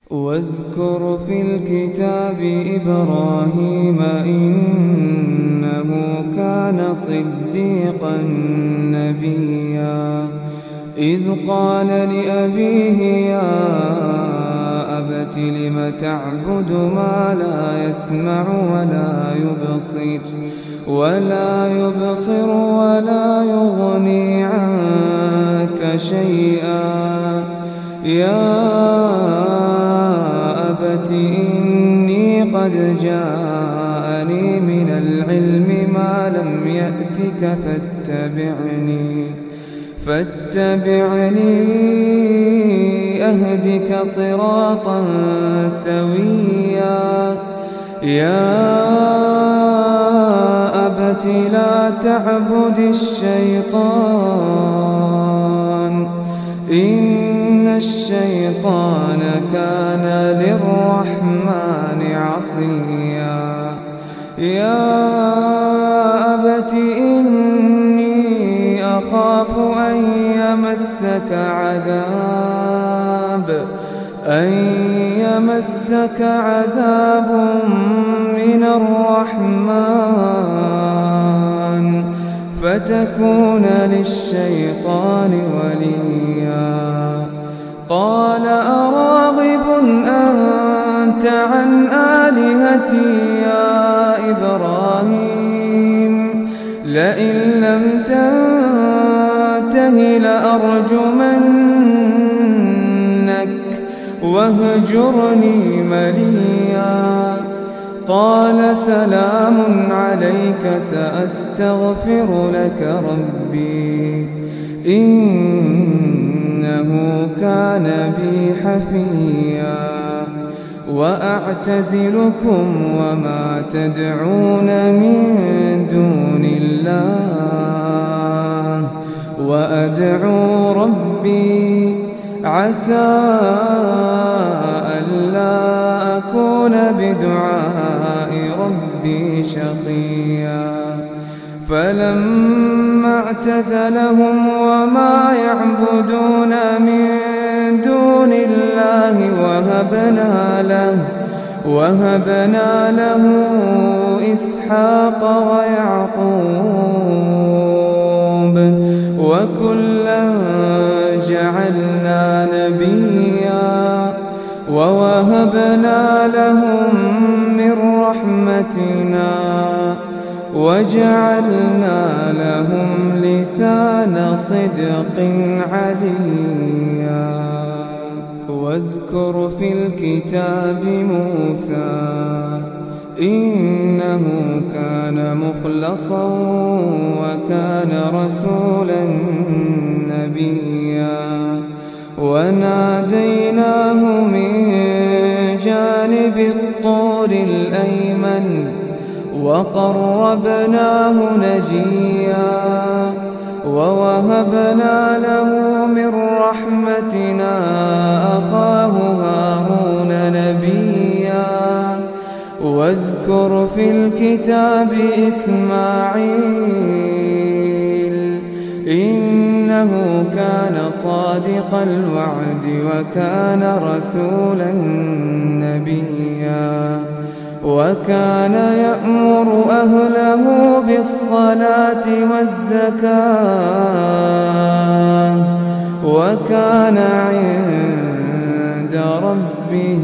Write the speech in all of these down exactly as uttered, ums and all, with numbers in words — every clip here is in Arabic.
واذكر في الكتاب إبراهيم إنه كان صديقا نبيا إذ قال لأبيه يا أبت لم تعبد ما لا يسمع ولا يبصر ولا يبصر ولا يغني عنك شيئا يا أبت إني قد جاءني من العلم ما لم يأتك فاتبعني فاتبعني أهدك صراطا سويا يا أبت لا تعبد الشيطان إن الشيطان كان للرحمن عصيا يا أبت إني أخاف أن يمسك عذاب أن يمسك عذاب من الرحمن فتكون للشيطان وليا قال أراغب أنت عن آلهتي يا إبراهيم لئن لم تنته لأرجمنك واهجرني مليا قال سلام عليك سأستغفر لك ربي إنه كان بي حفيا وأعتزلكم وما تدعون من دون الله وأدعو ربي عسى ألا أكون بدعاء ربي شقيا فلما اعتزلهم وما يعبدون من دون الله وهبنا له وهبنا له إسحاق ويعقوب وكلا جعلنا نبيا ووهبنا لهم من رحمتنا وجعلنا لهم لسان صدق عليا واذكر في الكتاب موسى إنه كان مخلصا وكان رسولا نبيا وناديناه من جانب الطور الأيمن وقربناه نجيا ووهبنا له من رحمتنا أخاه هارون نبيا واذكر في الكتاب إسماعيل إنه كان صادق الوعد وكان رسولا نبيا وكان يأمر أهله بالصلاة والزكاة وكان عند ربه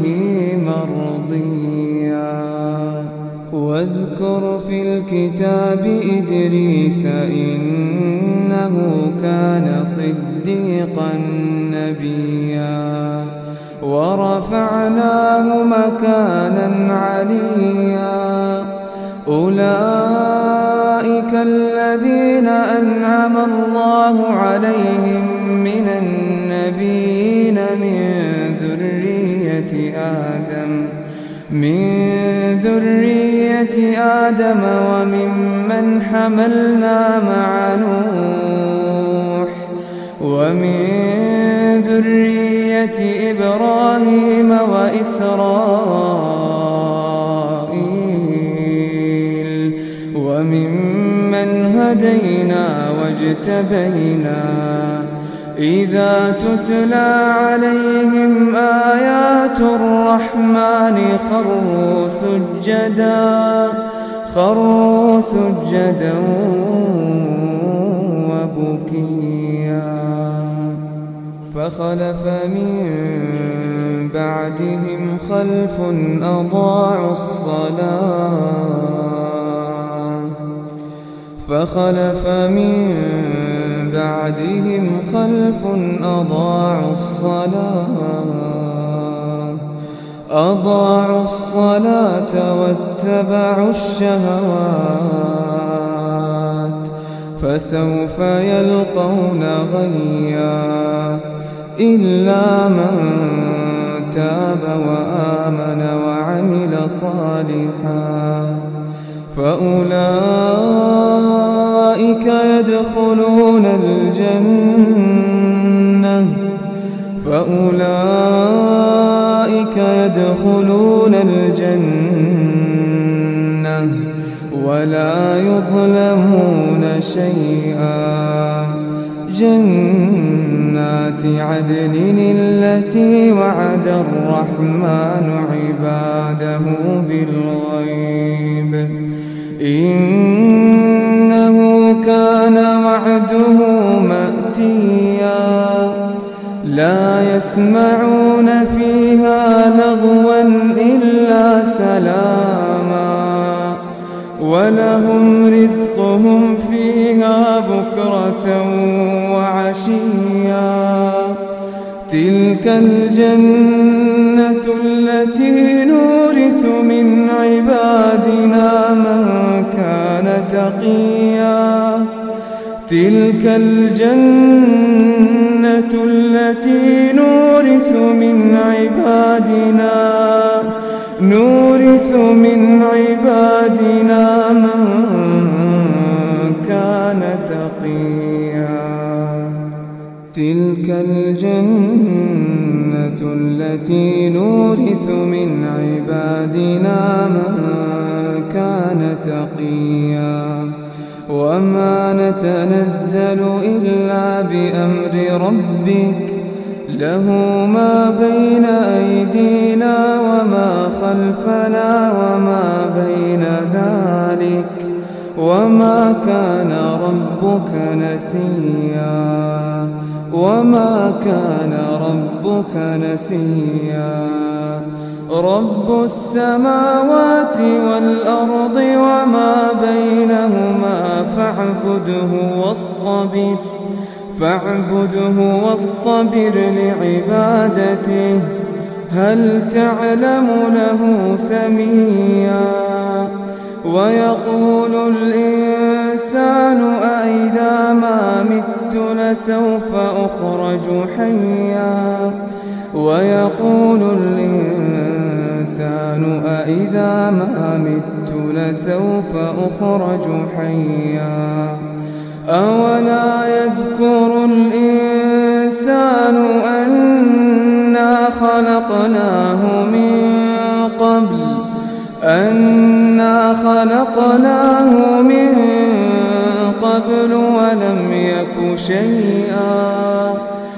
مرضيا واذكر في الكتاب إدريس إنه كان صديقا نبيا ورفعناه مكانا عليا أولئك الذين أنعم الله عليهم من النبيين من ذرية آدم من ذرية آدم وممن حملنا مع نوح ومن ذرية إبراهيم وإسرائيل وممن هدينا واجتبينا إذا تتلى عليهم آيات الرحمن خروا سجدا خروا سجدا وبكيا فخلف من بعدهم خلف أضاعوا الصلاة فخلف من بعدهم خلف أضاعوا الصلاة أضاعوا الصلاة واتبعوا الشهوات فسوف يلقون غيا إلا من تاب وآمن وعمل صالحا فأولئك يدخلون الجنة فأولئك يدخلون الجنة ولا يظلمون شيئا جنات عدن التي وعد الرحمن عباده بالغيب إنه كان وعده مأتيا لا يسمعون فيها لغوا إلا سلاما ولهم رزقهم فيها بكرة وعشيا تلك الجنة التي نورث من عبادنا من كان تقيا تلك الجنة التي نورث من عبادنا نورث من عبادنا من كان تقيا تلك الجنة التي نورث من عبادنا من كان تقيا وما نتنزل إلا بأمر ربك له ما بين أيدينا وما خلفنا وما بين ذلك وما كان ربك نسيا وما كان ربك نسيا رب السماوات والأرض وما بينهما فاعبده واصطبر فاعبده واصطبر لعبادته هل تعلم له سميا ويقول الإنسان أإذا ما مت لسوف أخرج حيا ويقول الإنسان أإذا ما مت لسوف أخرج حيا أولا يذكر الإنسان أنا خلقناه من قبل أنا خلقناه من قبل ولم يك شيئا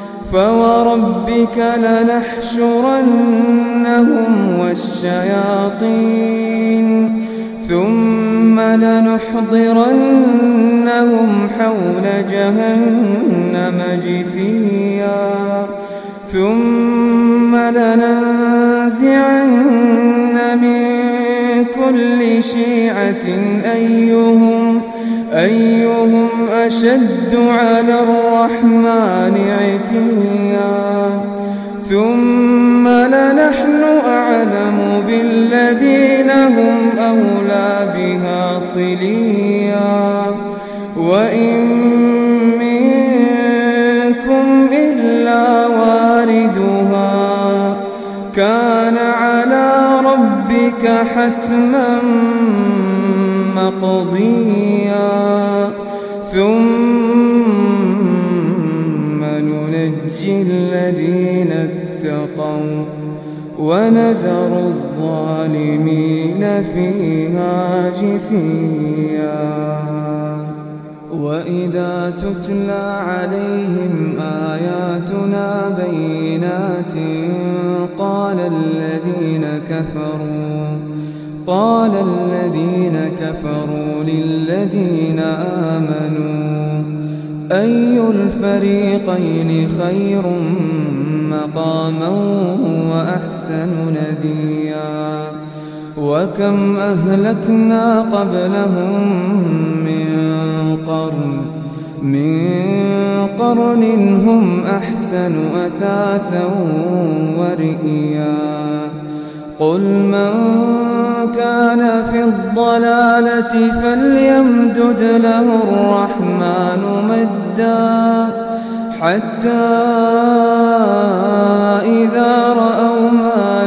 فوربك لنحشرنهم والشياطين ثم لنحضرنهم حول جهنم جثيا ثم لننزعن من كل شيعة أيهم أيهم أشد على الرحمن عتيا ثم لنحن أعلم بالذين هم أولى بها صليا وإن منكم إلا واردها كان على ربك حتما مقضيا ثم ننجي الذين اتقوا ونذر الظالمين فيها جثيا وإذا تتلى عليهم آياتنا بينات قال الذين كفروا قال الذين كفروا للذين آمنوا أي الفريقين خير مقاما وأحسن نديا وكم أهلكنا قبلهم من قرن من قرن هم أحسن أثاثا ورئيا قل من كان في الضلالة فليمدد له الرحمن مدا حتى إذا رأوا ما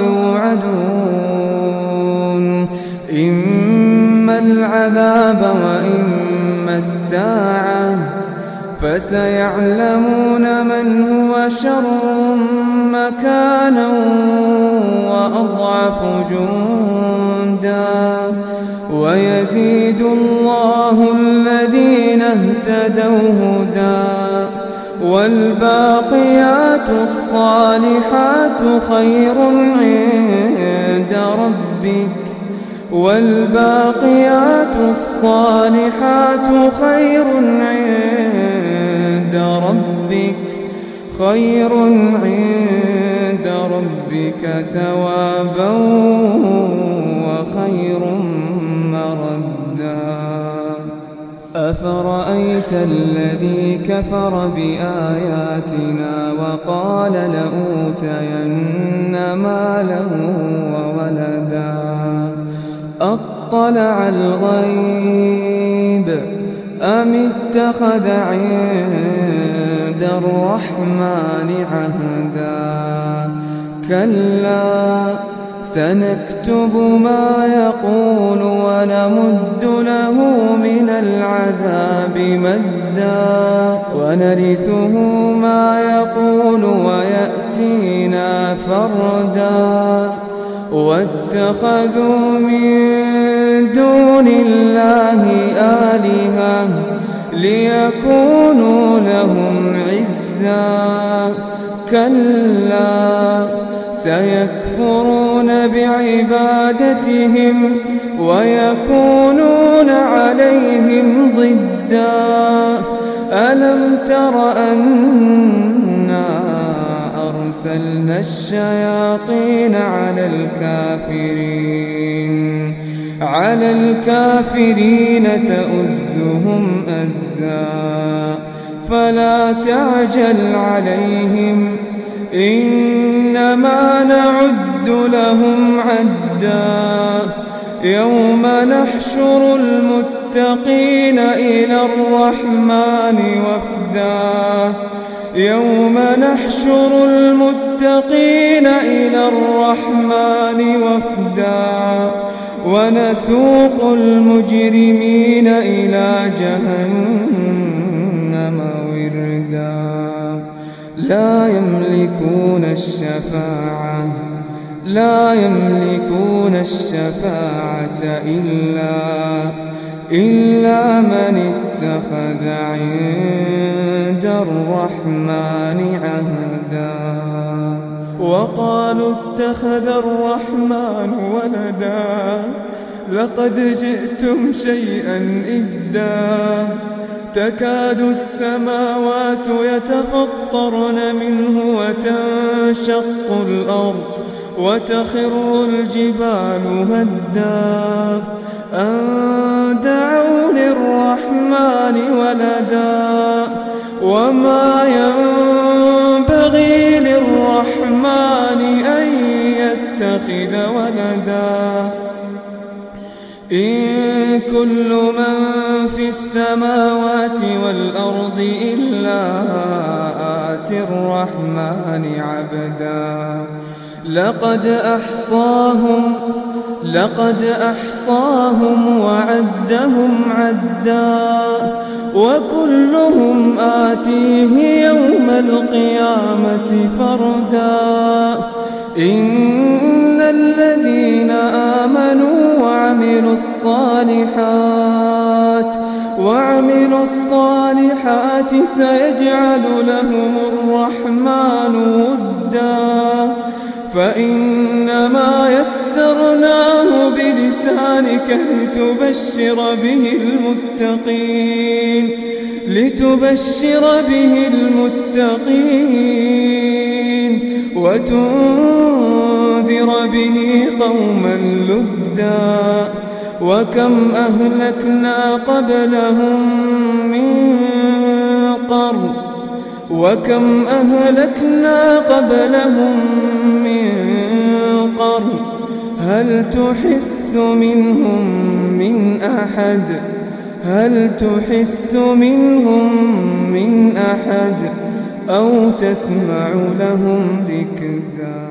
يوعدون إما العذاب وإما الساعة فسيعلمون من هو شر مكانا وأضعف جندا ويزيد الله الذين اهتدوا هدى والباقيات الصالحات خير عند ربك والباقيات الصالحات خير عند ربك خير عند ربك ثوابا وخير مردا أفرأيت الذي كفر بآياتنا وقال لأوتين مالا وولدا أطلع الغيب أم اتخذ عند الرحمن عهدا كلا سنكتب ما يقول ونمد له من العذاب مدا ونرثه ما يقول ويأتينا فردا واتخذوا من دون الله آلهة ليكونوا لهم عزا كلا سيكفرون بعبادتهم ويكونون عليهم ضدا ألم تر أنا أرسلنا الشياطين على الكافرين على الكافرين تؤزهم أزا فلا تعجل عليهم إنما نعد لهم عدا يوم نحشر المتقين إلى الرحمن وفدا يوم نحشر المتقين إلى الرحمن وفدا ونسوق المجرمين إلى جهنم وردا لا يملكون الشفاعة لا يملكون الشفاعة إلا إلا من اتخذ عند الرحمن عهدا وقالوا اتخذ الرحمن ولدا لقد جئتم شيئا إدا تكاد السماوات يتفطرن منه وتنشق الأرض وتخر الجبال هدا أن دعوا للرحمن ولدا وما ينبغي للرحمن أن يتخذ ولدا إن كل من في السماوات والأرض إلا آتي الرحمن عبدا لقد أحصاهم لقد أحصاهم وعدهم عدا وكلهم آتيه يوم القيامة فردا إن الذين آمنوا وعملوا الصالحات وعملوا الصالحات الصالحات سيجعل لهم الرحمن ودا فإنما يسرناه بلسانك لتبشر به المتقين لتبشر به المتقين وتنذر به قوما لدا وكم أهلكنا قبلهم من قرن وكم أهلكنا قبلهم من قرن هل تحس منهم من أحد هل تحس منهم من أحد أو تسمع لهم ركزا.